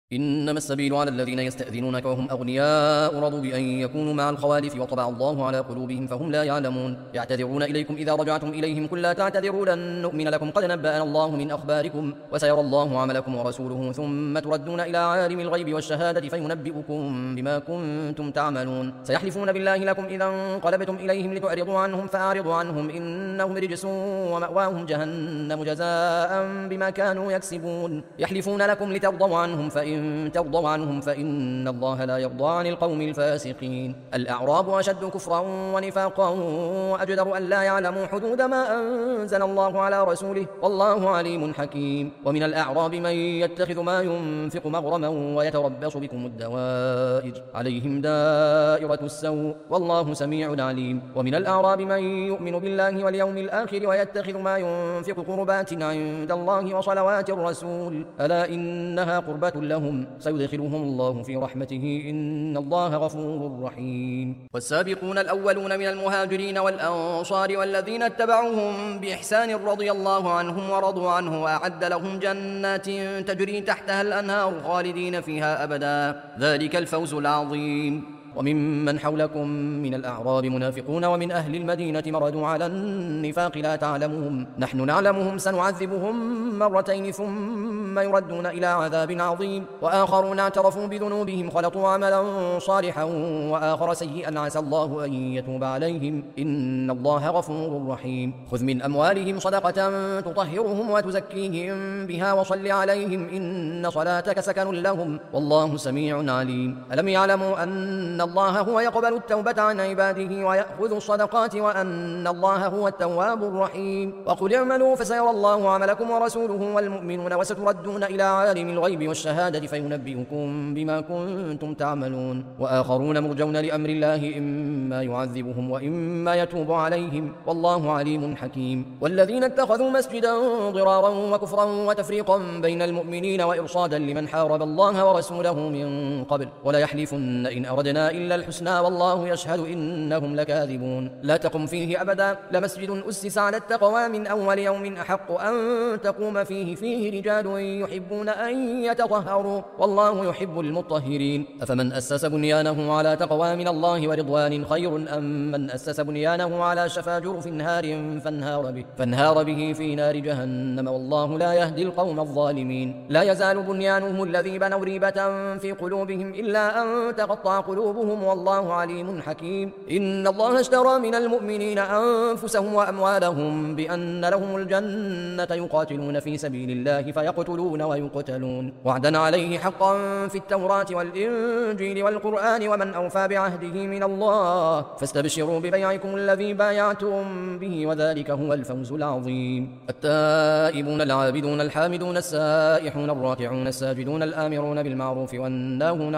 إنما السبيل على الذين يستأذنونك وهم أغنياء رضوا بأن يكونوا مع الخوالف وطبع الله على قلوبهم فهم لا يعلمون. يعتذرون إليكم إذا رجعتم إليهم قل لا تعتذروا لن نؤمن لكم قد نبأنا الله من أخباركم وسيرى الله عملكم ورسوله ثم تردون إلى عالم الغيب والشهادة فينبئكم بما كنتم تعملون. سيحلفون بالله لكم إذا انقلبتم إليهم لتعرضوا عنهم فأعرضوا عنهم إنهم رجس ومأواهم جهنم جزاء بما كانوا يكسبون. يحلفون لكم لترضوا عنهم فإن ترضوا عنهم فإن الله لا يرضى عن القوم الفاسقين. الأعراب أشد كفرا ونفاقا وأجدر أن لا يعلموا حدود ما أنزل الله على رسوله والله عليم حكيم. ومن الأعراب من يتخذ ما ينفق مغرما ويتربص بكم الدوائر عليهم دائرة السوء والله سميع عليم. ومن الأعراب من يؤمن بالله واليوم الآخر ويتخذ ما ينفق قربات عند الله وصلوات الرسول ألا إنها قربة لهم سيدخلهم الله في رحمته إن الله غفور رحيم. والسابقون الأولون من المهاجرين والأنصار والذين اتبعوهم بإحسان رضي الله عنهم ورضوا عنه وأعد لهم جنات تجري تحتها الأنهار خالدين فيها أبدا ذلك الفوز العظيم. وممن حولكم من الأعراب منافقون ومن أهل المدينة مردوا على النفاق لا تعلمهم نحن نعلمهم سنعذبهم مرتين ثم يردون إلى عذاب عظيم. وآخرون اعترفوا بذنوبهم خلطوا عملا صالحا وآخر سيئا عسى الله أن يتوب عليهم إن الله غفور رحيم. خذ من أموالهم صدقة تطهرهم وتزكيهم بها وصل عليهم إن صلاتك سكن لهم والله سميع عليم. ألم يعلموا أن الله هو يقبل التوبة عن عباده ويأخذ الصدقات وأن الله هو التواب الرحيم. وقل اعملوا فسيرى الله عملكم ورسوله والمؤمنون وستردون إلى عالم الغيب والشهادة فينبئكم بما كنتم تعملون. وآخرون مرجون لأمر الله إما يعذبهم وإما يتوب عليهم والله عليم حكيم. والذين اتخذوا مسجدا ضرارا وكفرا وتفريقا بين المؤمنين وإرصادا لمن حارب الله ورسوله من قبل ولا يحلفن إن أردنا إلا الحسنى والله يشهد إنهم لكاذبون. لا تقم فيه أبدا لمسجد أسس على التقوى من أول يوم أحق أن تقوم فيه رجال يحبون أن يتطهروا والله يحب المطهرين. أفمن أسس بنيانه على تقوى من الله ورضوان خير أم من أسس بنيانه على شفا جرف نهار فانهار به في نار جهنم والله لا يهدي القوم الظالمين. لا يزال بنيانهم الذي بنوا ريبة في قلوبهم إلا أن تقطع قلوبهم والله عليم حكيم. إن الله اشترى من المؤمنين أنفسهم وأموالهم بأن لهم الجنة يقاتلون في سبيل الله فيقتلون ويقتلون وعدا عليه حقا في التوراة والإنجيل والقرآن ومن أوفى بعهده من الله فاستبشروا ببيعكم الذي بايعتم به وذلك هو الفوز العظيم. التائبون العابدون الحامدون السائحون الراكعون الساجدون الآمرون بالمعروف والناهون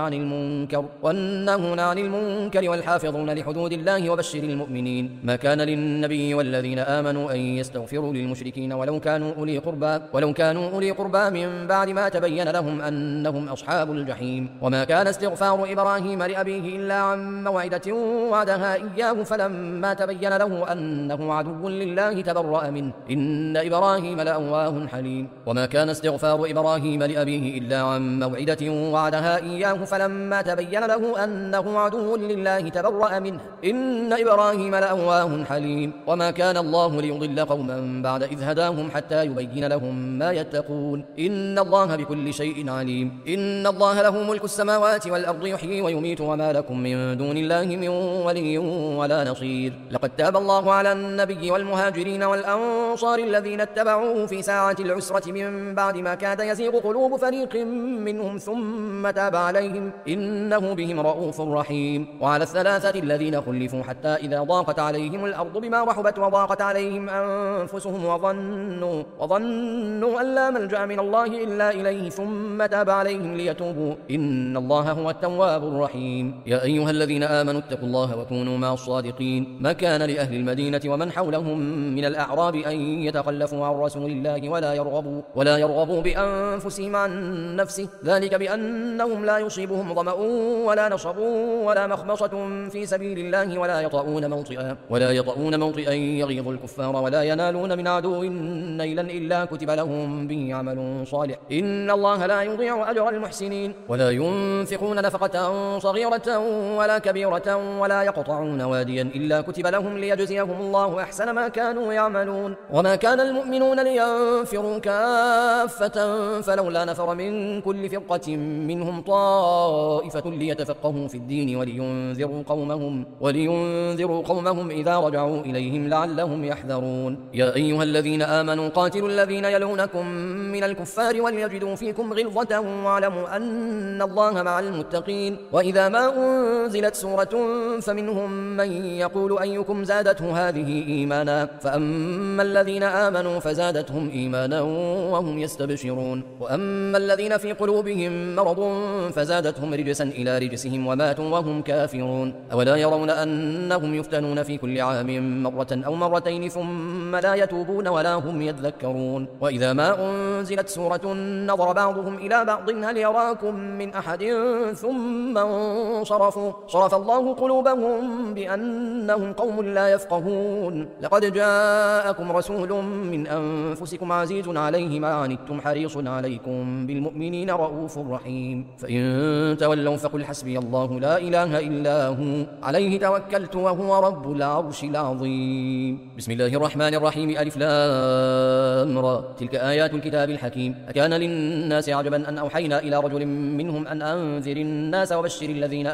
عن المنكر والحافظون لحدود الله وبشر المؤمنين. ما كان للنبي والذين آمنوا أن يستغفروا للمشركين ولو كانوا أولي قربى من بعد ما تبين لهم أنهم أصحاب الجحيم. وما كان استغفار إبراهيم لأبيه إلا عن موعدة وعدها إياه فلما تبين له أنه عدو لله تبرأ منه إن إبراهيم لأواه حليم. وما كان استغفار إبراهيم لأبيه إلا عن موعدة وعدها إياه فلما تبين له أنه عدو لله تبرأ منه إن إبراهيم لأواه حليم. وما كان الله ليضل قوما بعد إذ هداهم حتى يبين لهم ما يتقون إن الله بكل شيء عليم. إن الله له ملك السماوات والأرض يحيي ويميت وما لكم من دون الله من ولي ولا نصير. لقد تاب الله على النبي والمهاجرين والأنصار الذين اتبعوه في ساعة العسرة من بعد ما كاد يزيغ قلوب فريق منهم ثم تاب عليهم إنه بهم رؤوف رحيم. وعلى الثلاثة الذين خلفوا حتى إذا ضاقت عليهم الأرض بما رحبت وضاقت عليهم أنفسهم وظنوا أن لا ملجأ من الله إلا إليه ثم تاب عليهم ليتوبوا إن الله هو التواب الرحيم. يا أيها الذين آمنوا اتقوا الله وكونوا مع الصادقين. ما كان لأهل المدينة ومن حولهم من الأعراب أن يتخلفوا عن رسول الله ولا يرغبوا بأنفسهم عن نفسه ذلك بأنهم لا يصيبهم ظمأ ولا نصب ولا مخمصة في سبيل الله ولا يطؤون موطئا يغيظ الكفار ولا ينالون من عدو نيلا إلا كتب لهم به عمل صالح إن الله لا يضيع أجر المحسنين ولا ينفقون نفقة صغيرة ولا كبيرة ولا يقطعون واديا إلا كتب لهم ليجزيهم الله أحسن ما كانوا يعملون وما كان المؤمنون لينفروا كافة فلولا نفر من كل فرقة منهم طائفة ليتفقهوا في الدين ولينذروا قومهم إذا رجعوا إليهم لعلهم يحذرون يا أيها الذين آمنوا قاتلوا الذين يلونكم من الكفار وليجدوا فيكم غلظة واعلموا أن الله مع المتقين وإذا ما أنزلت سورة فمنهم من يقول أيكم زادته هذه إيمانا فأما الذين آمنوا فزادتهم إيمانا وهم يستبشرون وأما الذين في قلوبهم مرض فزادتهم رجسا إلى رجسهم وماتوا وهم كافرون أولا يرون أنهم يفتنون في كل عام مرة أو مرتين ثم لا يتوبون ولا هم يذكرون وإذا ما أنزلت سورة نظر بعضهم إلى بعض هل يراكم من أحد ثم صرف الله قلوبهم بأنهم قوم لا يفقهون لقد جاءكم رسول من أنفسكم عزيز عليه ما عنتم حريص عليكم بالمؤمنين رؤوف رحيم فإن تولوا فقل حسبي الله لا إله إلا هو عليه توكلت وهو رب العرش العظيم بسم الله الرحمن الرحيم ألف لام را تلك آيات الكتاب الحكيم أكان للناس عجبا أن أوحينا إلى رجل منهم أن أنذر الناس وبشر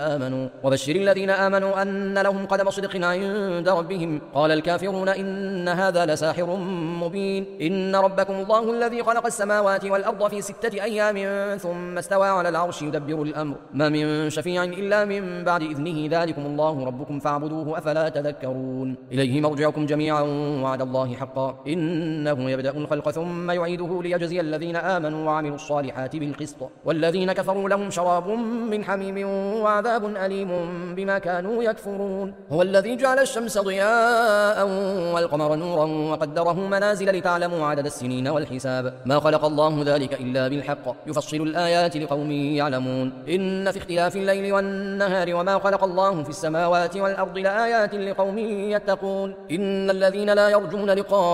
الذين آمنوا أن لهم قدم صدق عند ربهم قال الكافرون إن هذا لساحر مبين إن ربكم الله الذي خلق السماوات والأرض في 6 أيام ثم استوى على العرش يدبر الأمر ما من شفيع إلا من بعد إذنه ذلكم الله ربكم فاعبدوه أفلا تذكرون إليه مرجعكم جميعا وعد الله حقا إنه يبدأ الخلق ثم يعيده ليجزي الذين آمنوا وعملوا الصالحات بالقسط والذين كفروا لهم شراب من حميم وعذاب أليم بما كانوا يكفرون هو الذي جعل الشمس ضياء والقمر نورا وقدره منازل لتعلموا عدد السنين والحساب ما خلق الله ذلك إلا بالحق يفصل الآيات لقوم يعلمون إن في اختلاف الليل والنهار وما خلق الله في السماوات والأرض لآيات لقوم يتقون إن الذين لا يرجون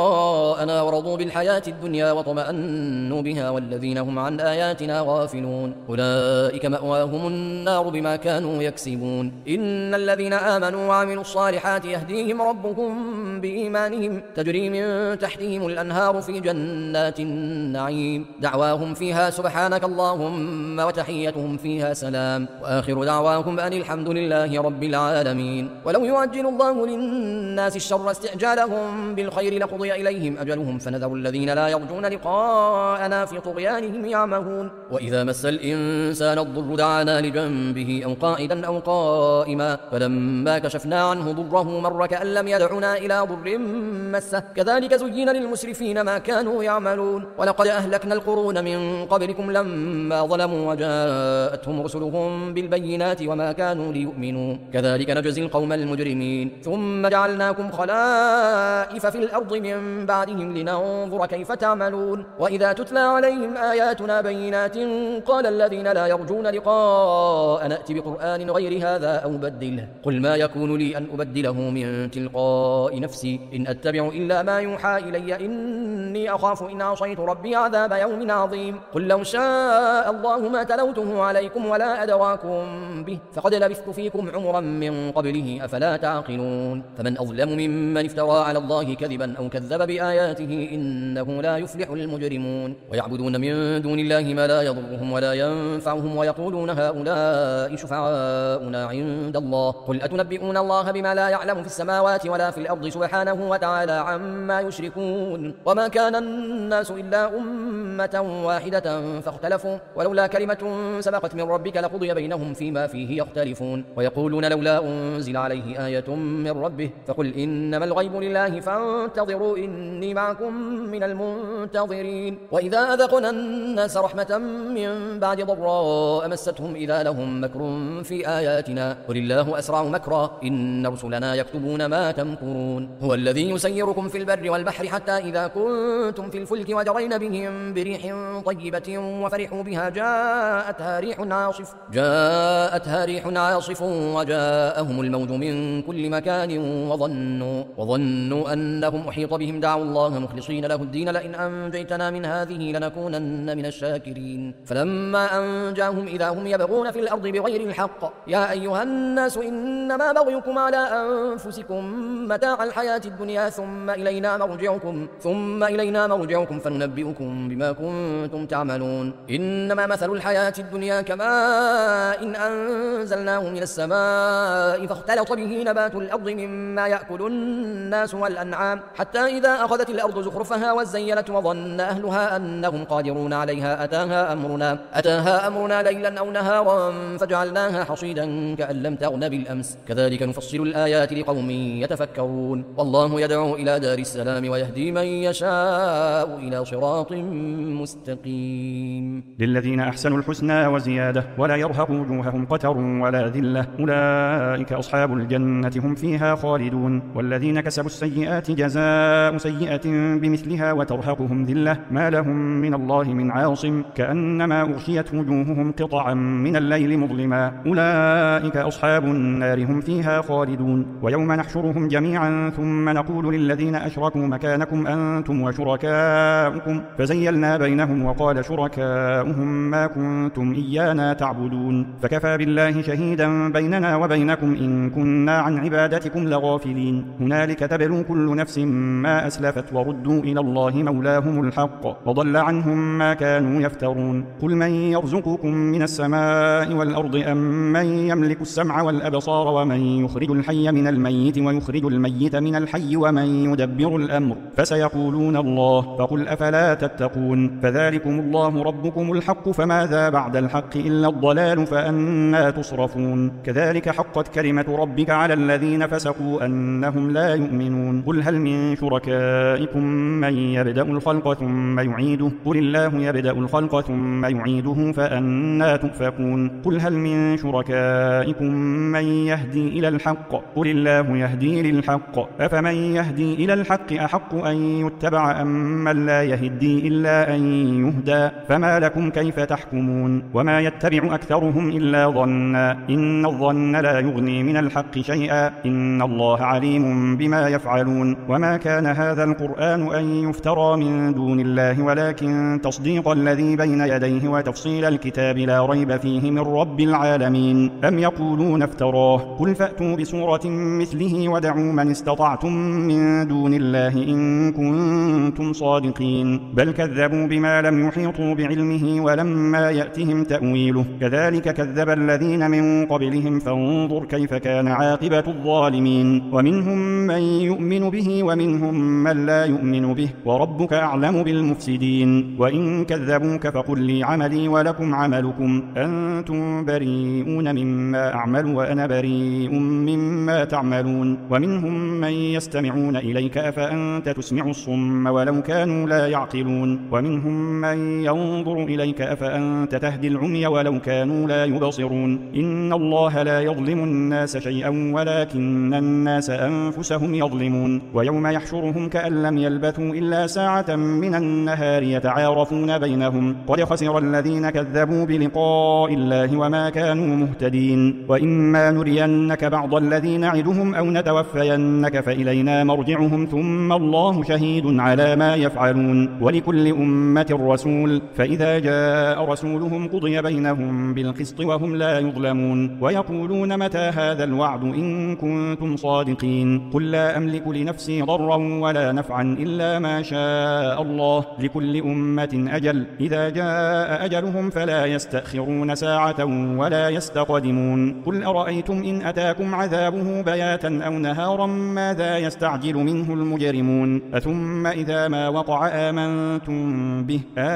لقاءنا ورضوا بالحياة الدنيا وطمأنوا بها والذين هم عن آياتنا غافلون أولئك مأواهم النار بما كانوا يكسبون إن الذين آمنوا وعملوا الصالحات يهديهم ربهم بإيمانهم تجري من تحتهم الأنهار في جنات النعيم دعواهم فيها سبحانك اللهم وتحيتهم فيها سلام وآخر دعواهم أن الحمد لله رب العالمين ولو يعجل الله للناس الشر استعجالهم بالخير لقضي إليهم أجلهم فنذر الذين لا يرجون لقاءنا في طغيانهم يعمهون وإذا مس الإنسان الضر دعانا لجنبه أو قاعدا أو قائما فلما كشفنا عنه ضره مر كأن لم يدعنا إلى ضر مسه كذلك زين للمسرفين ما كانوا يعملون ولقد أهلكنا القرون من قبلكم لما ظلموا وجاءتهم رسلهم بالبينات وما كانوا ليؤمنوا كذلك نجزي القوم المجرمين ثم جعلناكم خلائف في الأرض من بعدهم لننظر كيف تعملون وإذا تتلى عليهم آياتنا بينات قال الذين لا يرجون لقاء نأتي بقرآن غير هذا أو بدله قل ما يكون لي أن أبدله من تلقاء نفسي إن أتبع إلا ما يوحى إلي إني أخاف إن عصيت ربي عذاب يوم عظيم قل لو شاء الله ما تلوته عليكم ولا أدراكم به فقد لبثت فيكم عمرا من قبله أفلا تعقلون فمن أظلم ممن افترى على الله كذبا أو كذب بآياته إنه لا يفلح المجرمون ويعبدون من دون الله ما لا يضرهم ولا ينفعهم ويقولون هؤلاء شفعاؤنا عند الله قل أتنبئون الله بما لا يعلم في السماوات ولا في الأرض سبحانه وتعالى عما يشركون وما كان الناس إلا أمة واحدة فاختلفوا ولولا كلمة سبقت من ربك لقضي بينهم فيما فيه يختلفون ويقولون لولا أنزل عليه آية من ربه فقل إنما الغيب لله فانتظروا إني معكم من المنتظرين وإذا أذقنا الناس رحمة من بعد ضراء مستهم إذا لهم مكر في آياتنا قل الله أسرع مكرا إن رسلنا يكتبون ما تمكرون هو الذي يسيركم في البر والبحر حتى إذا كنتم في الفلك وجرين بهم بريح طيبة وفرحوا بها جاءتها جاءتها ريح عاصف وجاءهم الموج من كل مكان وظنوا أنهم أحيط بهم دعوا الله مخلصين له الدين لئن أنجيتنا من هذه لنكونن من الشاكرين فلما أنجاهم إذا هم يبغون في الأرض بغير الحق يا أيها الناس إنما بغيكم على أنفسكم متاع الحياة الدنيا ثم إلينا مرجعكم فننبئكم بما كنتم تعملون إنما مثل الحياة الدنيا كماء إن أنزلناه من السماء فاختلط به نبات الأرض مما يأكل الناس والأنعام حتى إذا أخذت الأرض زخرفها وزينت وظن أهلها أنهم قادرون عليها أتاها أمرنا ليلا أو نهارا فجعلناها حصيدا كأن لم تغن بالأمس كذلك نفصل الآيات لقوم يتفكرون والله يدعو إلى دار السلام ويهدي من يشاء إلى صراط مستقيم للذين أحسنوا الحسنى وزيادة ولا يرهق وجوههم قتر ولا ذلة أولئك أصحاب الجنة هم فيها خالدون والذين كسبوا السيئات جزاء سيئة بمثلها وترهقهم ذلة ما لهم من الله من عاصم كأنما أغشيت وجوههم قطعا من الليل مظلما أولئك أصحاب النار هم فيها خالدون ويوم نحشرهم جميعا ثم نقول للذين أشركوا مكانكم أنتم وشركاؤكم فزيلنا بينهم وقال شركاؤهم ما كنتم إيانا تعبدون فكفى بالله شهيدا بيننا وبينكم إن كنا عن عبادتكم لغافلين هنالك تبلو كل نفس ما أسلفت وردوا إلى الله مولاهم الحق وضل عنهم ما كانوا يفترون قل من يرزقكم من السماء والأرض أم من يملك السمع والأبصار ومن يخرج الحي من الميت ويخرج الميت من الحي ومن يدبر الأمر فسيقولون الله فقل أفلا تتقون فذلكم الله ربكم الحق فماذا بعد الحق إلا الضلال فأنى تصرفون كذلك حقت كلمة ربك على الذين فسقوا أنهم لا يؤمنون قل هل من شركائكم من يبدأ الخلق ثم يعيده قل الله يبدأ الخلق ثم يعيده فأنى تؤفكون قل هل من شركائكم من يهدي إلى الحق قل الله يهدي للحق أفمن يهدي إلى الحق أحق أن يتبع أم من لا يهدي إلا أن يهدى فما لكم كيف تحكمون وما يتبع أكثرهم إلا ظنا إن الظن لا يغني من الحق شيئا إن الله عليم بما يفعلون وما كان هذا القرآن أن يفترى من دون الله ولكن تصديق الذي بين يديه وتفصيل الكتاب لا ريب فيه من رب العالمين أم يقولون افتراه قل فأتوا بسورة مثله ودعوا من استطعتم من دون الله إن كنتم صادقين بل كذبوا بما لم يحيطوا بعلمه ولما يأتهم تأويله كذلك كذب الذين من قبلهم فانظر كيف كان عاقبة الظالمين ومنهم من يؤمن به ومنهم من لا يؤمن به وربك أعلم بالمفسدين وإن كذبوك فقل لي عملي ولكم عملكم أنتم بريئون مما أعمل وأنا بريء مما تعملون ومنهم من يستمعون إليك أفأنت تسمع الصم ولو كانوا لا يعقلون ومنهم من ينظر إليك أفأنت تهدي العمي ولو كانوا لا يبصرون إن الله لا يظلم الناس شيئا ولكن الناس أنفسهم يظلمون ويوم يحشرهم كأن لم يلبثوا إلا ساعة من النهار يتعارفون بينهم قد خسر الذين كذبوا بلقاء الله وما كانوا مهتدين وإما نرينك بعض الذي نعدهم أو نتوفينك فإلينا مرجعهم ثم الله شهيد على ما يفعلون ولكل أمة رسول فإذا جاء رسولهم قضي بينهم بالقسط وهم لا يظلمون ويقولون متى هذا الوعد إن كنتم صادقين قل لا أملك لنفسي ضرا ولا نفعا إلا ما شاء الله لكل أمة أجل إذا جاء أجلهم فلا يستأخرون ساعة ولا يستقدمون قل أرأيتم إن أتاكم عذابه بياتا أو نهارا ماذا يستعجل منه المجرمون أثم إذا ما وقع آمنتم به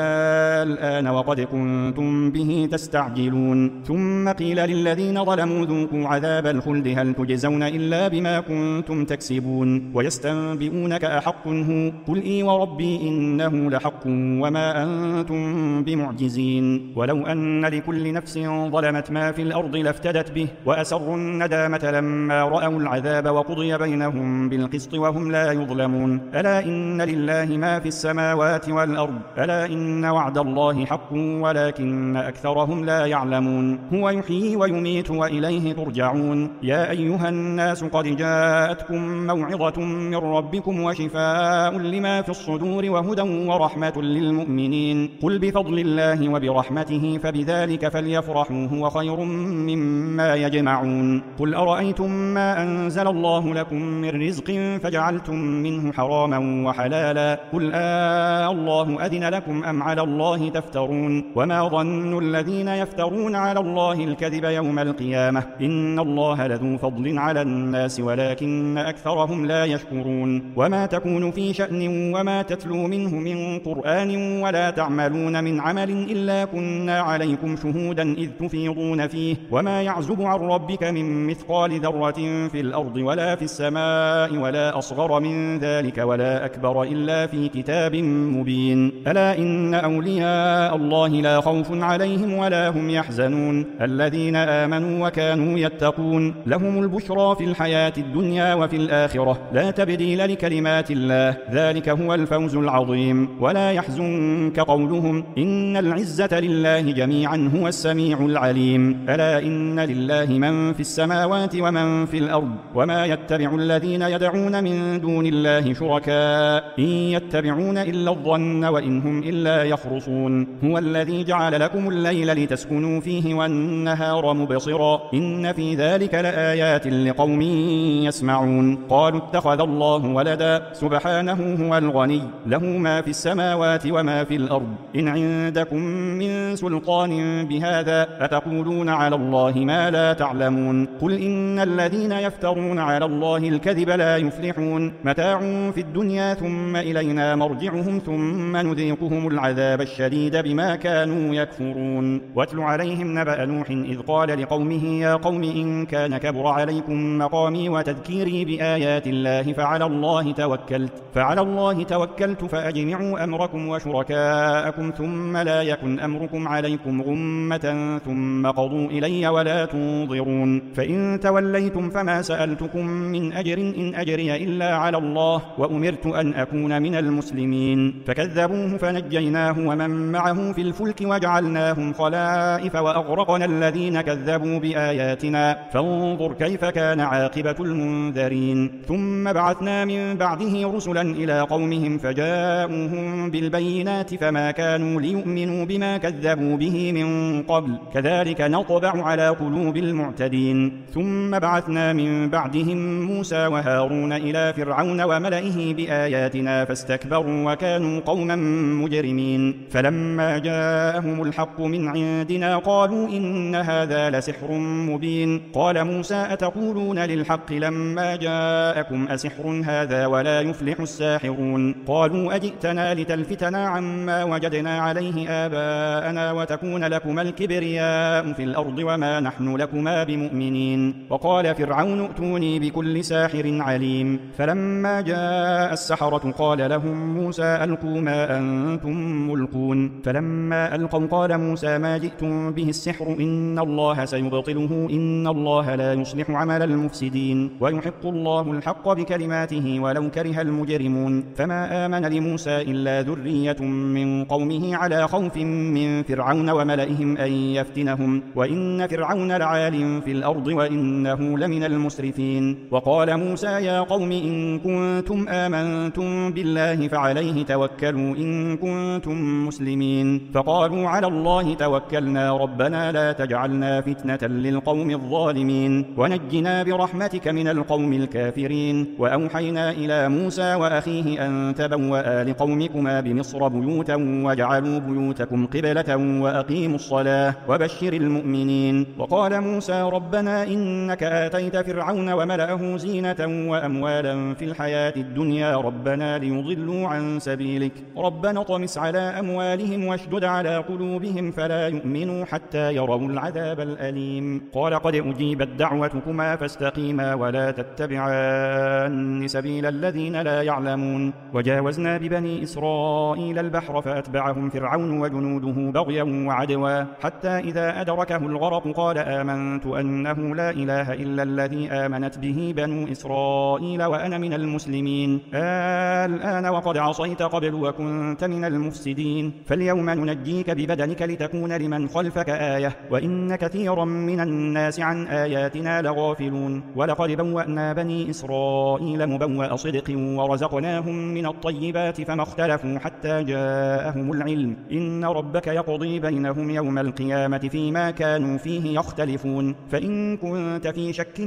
الآن وقد كنتم به تستعجلون ثم قيل للذين ظلموا ذوقوا عذاب الخلد هل تجزون إلا بما كنتم تكسبون ويستنبئونك أحق هو قل إي وربي إنه لحق وما أنتم بمعجزين ولو أن لكل نفس ظلمت ما في الأرض لافتدت به وأسروا الندامة لما رأوا العذاب وقضي بينهم بالقسط وهم لا يظلمون ألا إن لله ما في السماوات والأرض ألا إن وعد الله حق ولكن أكثرهم لا يعلمون هو يحيي يحيي ويميت وإليه ترجعون. يا أيها الناس قد جاءتكم موعظة من ربكم وشفاء لما في الصدور وهدى ورحمة للمؤمنين. قل بفضل الله وبرحمته فبذلك فليفرحوا هو خير مما يجمعون. قل أرأيتم ما أنزل الله لكم من رزق فجعلتم منه حراما وحلالا قل الله أذن لكم أم على الله تفترون. وما ظن الذين يفترون على الله الكذب يوم القيامة إن الله لذو فضل على الناس ولكن أكثرهم لا يشكرون. وما تكون في شأن وما تتلو منه من قرآن ولا تعملون من عمل إلا كنا عليكم شهودا إذ تفيضون فيه وما يعزب عن ربك من مثقال ذرة في الأرض ولا في السماء ولا أصغر من ذلك ولا أكبر إلا في كتاب مبين. ألا إن أولياء الله لا خوف عليهم ولا هم يحزنون الذين آمنوا وكانوا يتقون لهم البشرى في الحياة الدنيا وفي الآخرة لا تبديل لكلمات الله ذلك هو الفوز العظيم. ولا يحزنك قولهم إن العزة لله جميعا هو السميع العليم. ألا إن لله من في السماوات ومن في الأرض وما يتبع الذين يدعون من دون الله شركاء إن يتبعون إلا الظن وإن هم إلا يخرصون. هو الذي جعل لكم الليل لتسكنوا فيه والنهار مبصرا إن في ذلك لآيات لقوم يسمعون. قالوا اتخذ الله ولدا سبحانه هو الغني له ما في السماوات وما في الأرض إن عندكم من سلطان بهذا أتقولون على الله ما لا تعلمون. قل إن الذين يفترون على الله الكذب لا يفلحون متاع في الدنيا ثم إلينا مرجعهم ثم نذيقهم العذاب الشديد بما كانوا يكفرون. واتل عليهم نبأ نوح إذ قال لقومه يا قوم إن كان كبر عليكم مقامي وتذكيري بآيات الله فعلى الله توكلت فأجمعوا أمركم وشركاءكم ثم لا يكن أمركم عليكم غمة ثم قضوا إلي ولا تنظرون. فإن توليتم فما سألتكم من أجر إن أجري إلا على الله وأمرت أن أكون من المسلمين. فكذبوه فنجيناه ومن معه في الفلك وجعلناهم خلائف وأغرقنا الذين كذبوا بآياتنا فانظر كيف كان عاقبة المنذرين. ثم بعثنا من بعده رسلا إلى قومهم فجاءوهم بالبينات فما كانوا ليؤمنوا بما كذبوا به من قبل كذلك نطبع على قلوب المعتدين. ثم بعثنا من بعدهم موسى وهارون إلى فرعون وملئه بآياتنا فاستكبروا وكانوا قوما مجرمين. فلما جاءهم الحق من عندنا قالوا إن هذا لسحر مبين. قال موسى أتقولون للحق لما جاءكم أسحر هذا ولا يفلح الساحرون. قالوا أجئتنا لتلفتنا عما وجدنا عليه آباءنا وتكون لكما الكبرياء في الأرض وما نحن لكما بمؤمنين. وقال فرعون ائتوني بكل ساحر عليم. فلما جاء السحرة قال لهم موسى ألقوا ما أنتم ملقون. فلما ألقوا قال موسى ما جئتم به السحر إن الله سيبطله إن الله لا يصلح عمل المفسدين ويحق الله الحق بكلماته ولو كره المجرمون. فما آمن لموسى إلا ذرية من قومه على خوف من فرعون وملئهم أن يفتنهم وإن فرعون لعال في الأرض وإنه لمن المسرفين. وقال موسى يا قوم إن كنتم آمنتم بالله فعليه توكلوا إن كنتم مسلمين. فقالوا على الله توكلنا ربنا لا تجعلنا فتنة للقوم الظالمين ونجنا برحمتك من القوم الكافرين. وأوحينا إلى موسى وأخيه أن تبوأ لقومكما بمصر بيوتا واجعلوا بيوتكم قبلة وأقيموا الصلاة وبشر المؤمنين. وقال موسى ربنا إنك آتيت فرعون وملأه زينة وأموالا في الحياة الدنيا ربنا ليضلوا عن سبيلك ربنا طمس على أموالهم واشدد على قلوبهم فلا يؤمنوا حتى يروا العذاب الأليم. قال قد أجيبت دعوتكما فاستقيما ولا تتبعان سبيل الذين لا يعلمون. وجاوزنا ببني إسرائيل البحر فأتبعهم فرعون وجنوده بغيا وعدوا حتى إذا أدركه الغرق قال آمنت أنه لا إله إلا الذي آمنت به بنو إسرائيل وأنا من المسلمين. الآن وقد عصيت قبل وكنت من المفسدين فاليوم ننجيك ببدنك لتكون لمن خلفك آية وإن وإن كثيرا من الناس عن آياتنا لغافلون ولقد بوأنا بني إسرائيل مبوأ صدق ورزقناهم من الطيبات فما اختلفوا حتى جاءهم العلم إن ربك يقضي بينهم يوم القيامة فيما كانوا فيه يختلفون فإن كنت في شك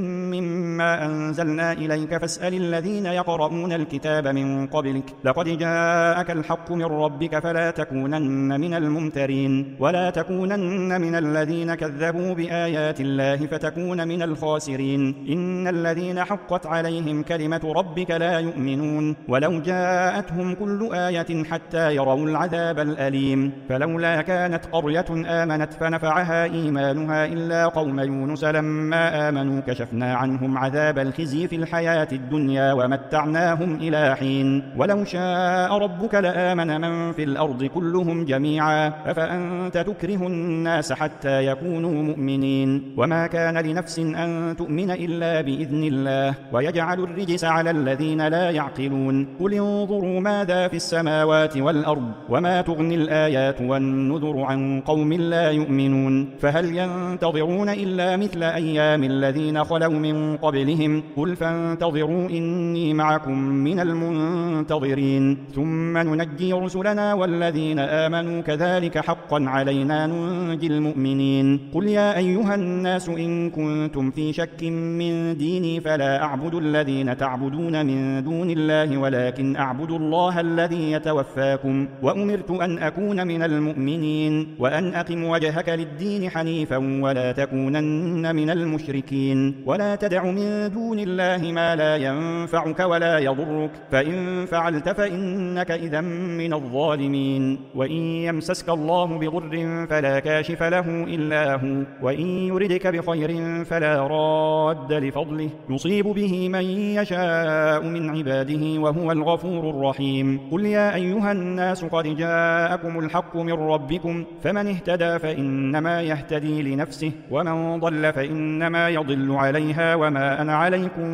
مما أنزلنا إليك فاسأل الذين يقرؤون الكتاب من قبلك لقد جاءك الحق من ربك فلا تكونن من الممترين ولا تكونن من الذين كذبوا بآيات الله فتكون من الخاسرين إن الذين حقت عليهم كلمة ربك لا يؤمنون ولو جاءتهم كل آية حتى يروا العذاب الأليم فلولا كانت قرية آمنت فنفعها إيمانها إلا قوم يونس لما آمنوا كشفنا عنهم عذاب الخزي في الحياة الدنيا ومتعناهم إلى حين ولو شاء ربك لآمن من في الأرض كلهم جميعا أفأنت تكره الناس حتى يكونوا مؤمنين وما كان لنفس أن تؤمن إلا بإذن الله ويجعل الرجس على الذين لا يعقلون قل انظروا ماذا في السماوات والأرض وما تغني الآيات والنذر عن قوم لا يؤمنون فهل ينتظرون إلا مثل أيام الذين خلوا من قبلهم قل فانتظروا إني معكم من المنتظرين ثم ننجي رسلنا والذين آمنوا كذلك حقا علينا ننجي المؤمنين قل يا أيها الناس إن كنتم في شك من ديني فلا أعبد الذين تعبدون من دون الله ولكن أعبد الله الذي يتوفاكم وأمرت أن أكون من المؤمنين وأن أقم وجهك للدين حنيفا ولا تكونن من المشركين ولا تدع من دون الله ما لا ينفعك ولا يضرك فإن فعلت فإنك إذا من الظالمين وإن يمسسك الله بضر فلا كاشف له إلا هو وإن يردك بخير فلا راد لفضله يصيب به من يشاء من عباده وهو الغفور الرحيم قل يا أيها الناس قد جاءكم الحق من ربكم فمن اهتدى فإنما يهتدي لنفسه ومن ضل فإنما يضل عليها وما أنا عليكم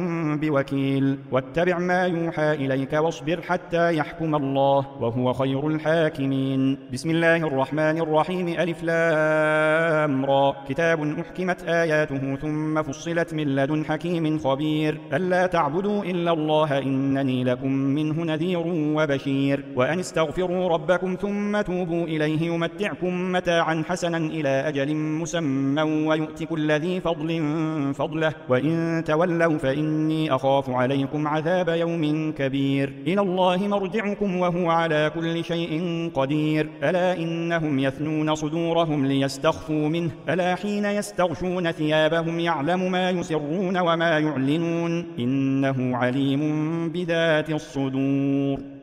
بوكيل واتبع ما يوحى إليك واصبر حتى يحكم الله وهو خير الحاكمين بسم الله الرحمن الرحيم ألف لام را كتاب أحكمت آياته ثم فصلت من لدن حكيم خبير ألا تعبدوا إلا الله إنني لكم منه نذير وبشير وأن استغفروا ربكم ثم توبوا إليه يمتعكم متاعا حسنا إلى أجل مسمى ويؤت كل ذي فضل فضله وإن تولوا فإني أخاف عليكم عذاب يوم كبير إلى الله مرجعكم وهو على كل شيء قدير ألا إنهم يثنون صدورهم ليستخفوا منه ألا حين يستغشون ثيابهم يعلم ما يسرون وما يعلنون إنه عليم بذات الصدور